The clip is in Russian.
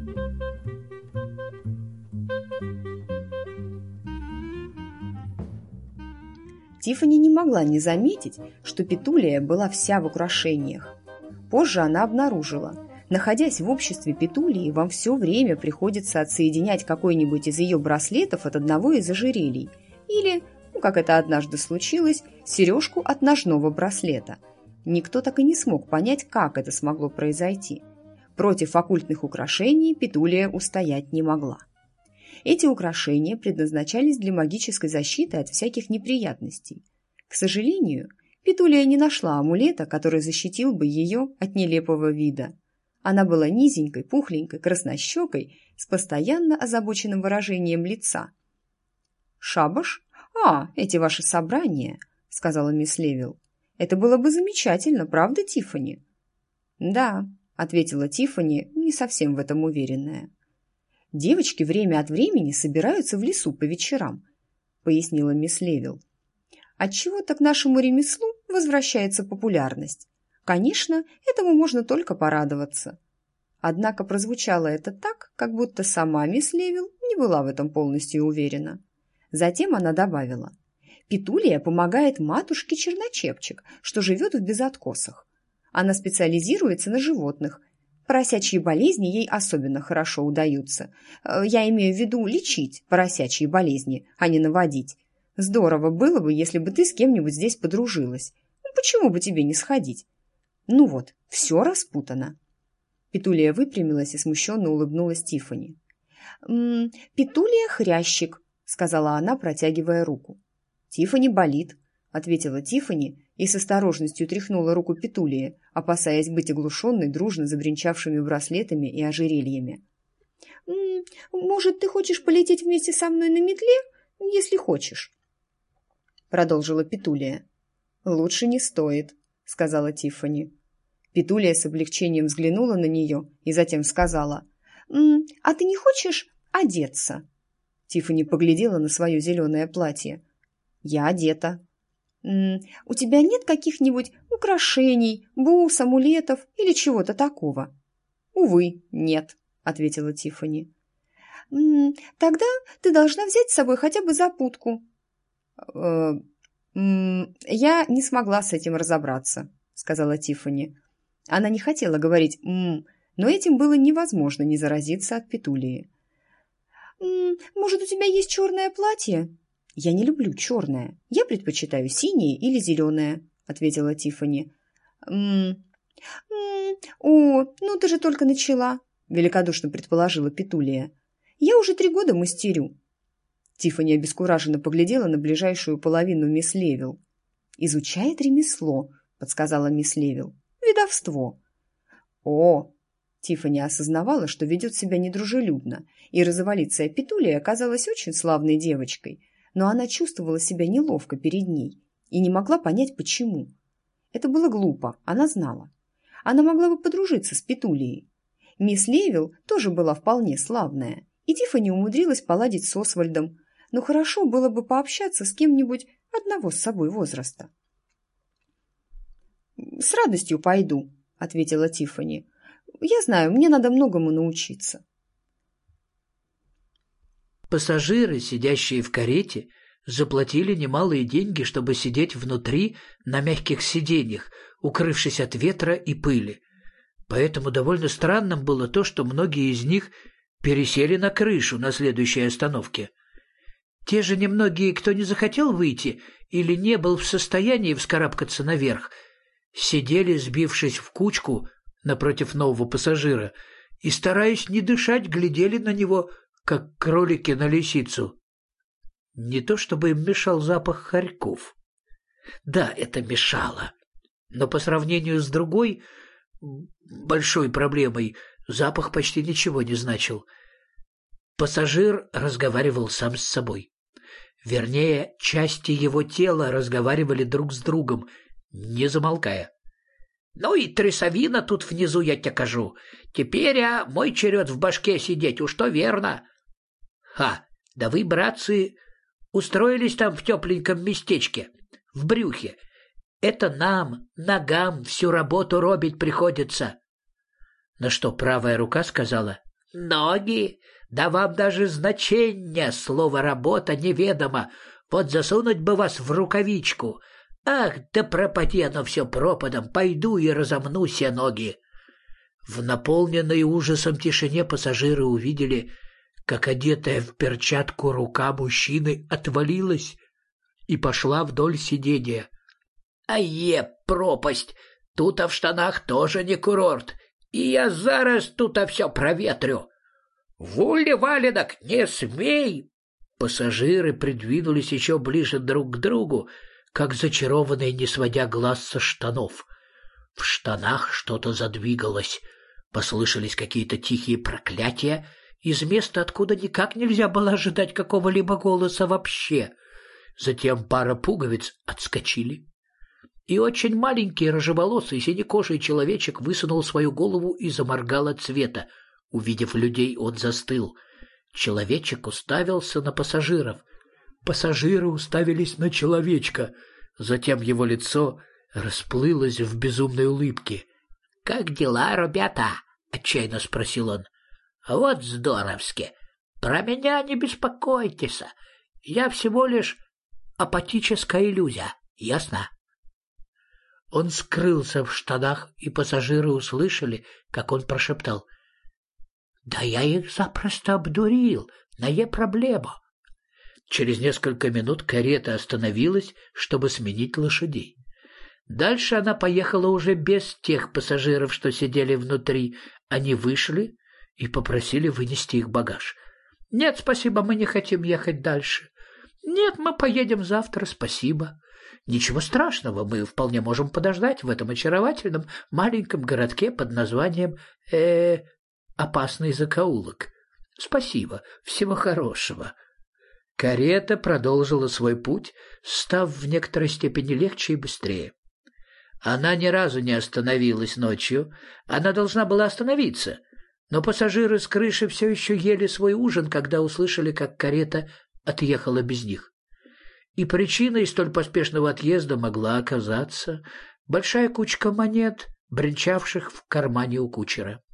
Тиффани не могла не заметить, что Петулия была вся в украшениях. Позже она обнаружила, находясь в обществе Петулии, вам все время приходится отсоединять какой-нибудь из ее браслетов от одного из ожерелий или, как это однажды случилось, сережку от ножного браслета. Никто так и не смог понять, как это смогло произойти. Против оккультных украшений Петулия устоять не могла. Эти украшения предназначались для магической защиты от всяких неприятностей. К сожалению, Петулия не нашла амулета, который защитил бы ее от нелепого вида. Она была низенькой, пухленькой, краснощекой, с постоянно озабоченным выражением лица. «Шабаш? Эти ваши собрания», — сказала мисс Левил. «Это было бы замечательно, правда, Тиффани?» «Да», — ответила Тиффани, не совсем в этом уверенная. «Девочки время от времени собираются в лесу по вечерам», — пояснила мисс Левил. «Отчего-то к нашему ремеслу возвращается популярность. Конечно, этому можно только порадоваться». Однако прозвучало это так, как будто сама мисс Левил не была в этом полностью уверена. Затем она добавила: «Петулия помогает матушке Черночепчик, что живет в Безоткосах. Она специализируется на животных. Поросячьи болезни ей особенно хорошо удаются. Я имею в виду лечить поросячьи болезни, а не наводить. Здорово было бы, если бы ты с кем-нибудь здесь подружилась. Почему бы тебе не сходить? Ну вот, все распутано». Петулия выпрямилась и смущенно улыбнулась Тиффани. «Петулия хрящик», — сказала она, протягивая руку. «Тиффани болит», — ответила Тиффани и с осторожностью тряхнула руку Петулии, опасаясь быть оглушенной дружно забринчавшими браслетами и ожерельями. «Может, ты хочешь полететь вместе со мной на метле, если хочешь?» Продолжила Петулия. «Лучше не стоит», — сказала Тиффани. Петулия с облегчением взглянула на нее и затем сказала: «А ты не хочешь одеться?» Тиффани поглядела на свое зеленое платье. «Я одета». «У тебя нет каких-нибудь украшений, бус, амулетов или чего-то такого?» «Увы, нет», — ответила Тиффани. «Тогда ты должна взять с собой хотя бы запутку». «Я не смогла с этим разобраться», — сказала Тиффани. Она не хотела говорить но этим было невозможно не заразиться от Петулии. «Может, у тебя есть черное платье?» «Я не люблю черное. Я предпочитаю синее или зеленое», — ответила Тиффани. «Ну ты же только начала», — великодушно предположила Петулия. «Я уже 3 года мастерю». Тиффани обескураженно поглядела на ближайшую половину мисс Левил. «Изучает ремесло», — подсказала мисс Левил. «Ведовство». «О!» Тиффани осознавала, что ведет себя недружелюбно, и розоволицая Петулия оказалась очень славной девочкой, но она чувствовала себя неловко перед ней и не могла понять, почему. Это было глупо, она знала. Она могла бы подружиться с Петулией. Мисс Левил тоже была вполне славная, и Тиффани умудрилась поладить с Освальдом, но хорошо было бы пообщаться с кем-нибудь одного с собой возраста. «С радостью пойду», — ответила Тиффани. «Я знаю, мне надо многому научиться». Пассажиры, сидящие в карете, заплатили немалые деньги, чтобы сидеть внутри на мягких сиденьях, укрывшись от ветра и пыли. Поэтому довольно странным было то, что многие из них пересели на крышу на следующей остановке. Те же немногие, кто не захотел выйти или не был в состоянии вскарабкаться наверх, сидели, сбившись в кучку напротив нового пассажира, и, стараясь не дышать, глядели на него, как кролики на лисицу. Не то чтобы им мешал запах хорьков. Да, это мешало. Но по сравнению с другой большой проблемой запах почти ничего не значил. Пассажир разговаривал сам с собой. Вернее, части его тела разговаривали друг с другом, не замолкая. «Ну и трясовина тут внизу, я тебе кажу. Теперь, мой черед в башке сидеть, уж то верно». Да вы, братцы, устроились там в тепленьком местечке, в брюхе. Это нам, ногам, всю работу робить приходится». На что правая рука сказала: Ноги? Да вам даже значение слова «работа» неведомо. Вот засунуть бы вас в рукавичку. Ах, да пропади оно все пропадом, пойду и разомну все ноги. В наполненной ужасом тишине пассажиры увидели, как одетая в перчатку рука мужчины отвалилась и пошла вдоль сиденья. Пропасть! Тут-то в штанах тоже не курорт, и я зараз тут-то все проветрю. Вули, валенок, не смей! Пассажиры придвинулись еще ближе друг к другу, как зачарованные, не сводя глаз со штанов. В штанах что-то задвигалось, послышались какие-то тихие проклятия из места, откуда никак нельзя было ожидать какого-либо голоса вообще. Затем пара пуговиц отскочили, и очень маленький рыжеволосый синекожий человечек высунул свою голову и заморгал от света. Увидев людей, он застыл. Человечек уставился на пассажиров. Пассажиры уставились на человечка. Затем его лицо расплылось в безумной улыбке. — Как дела, ребята? — отчаянно спросил он. — Вот здоровски. Про меня не беспокойтесь. Я всего лишь апатическая иллюзия. Ясно? Он скрылся в штанах, и пассажиры услышали, как он прошептал: «Да я их запросто обдурил, не проблема». Через несколько минут карета остановилась, чтобы сменить лошадей. Дальше она поехала уже без тех пассажиров, что сидели внутри. Они вышли и попросили вынести их багаж. «Нет, спасибо, мы не хотим ехать дальше». «Нет, мы поедем завтра, спасибо». «Ничего страшного, мы вполне можем подождать в этом очаровательном маленьком городке под названием опасный закоулок. Спасибо, всего хорошего». Карета продолжила свой путь, став в некоторой степени легче и быстрее. Она ни разу не остановилась ночью. Она должна была остановиться, но пассажиры с крыши все еще ели свой ужин, когда услышали, как карета отъехала без них. И причиной столь поспешного отъезда могла оказаться большая кучка монет, бренчавших в кармане у кучера.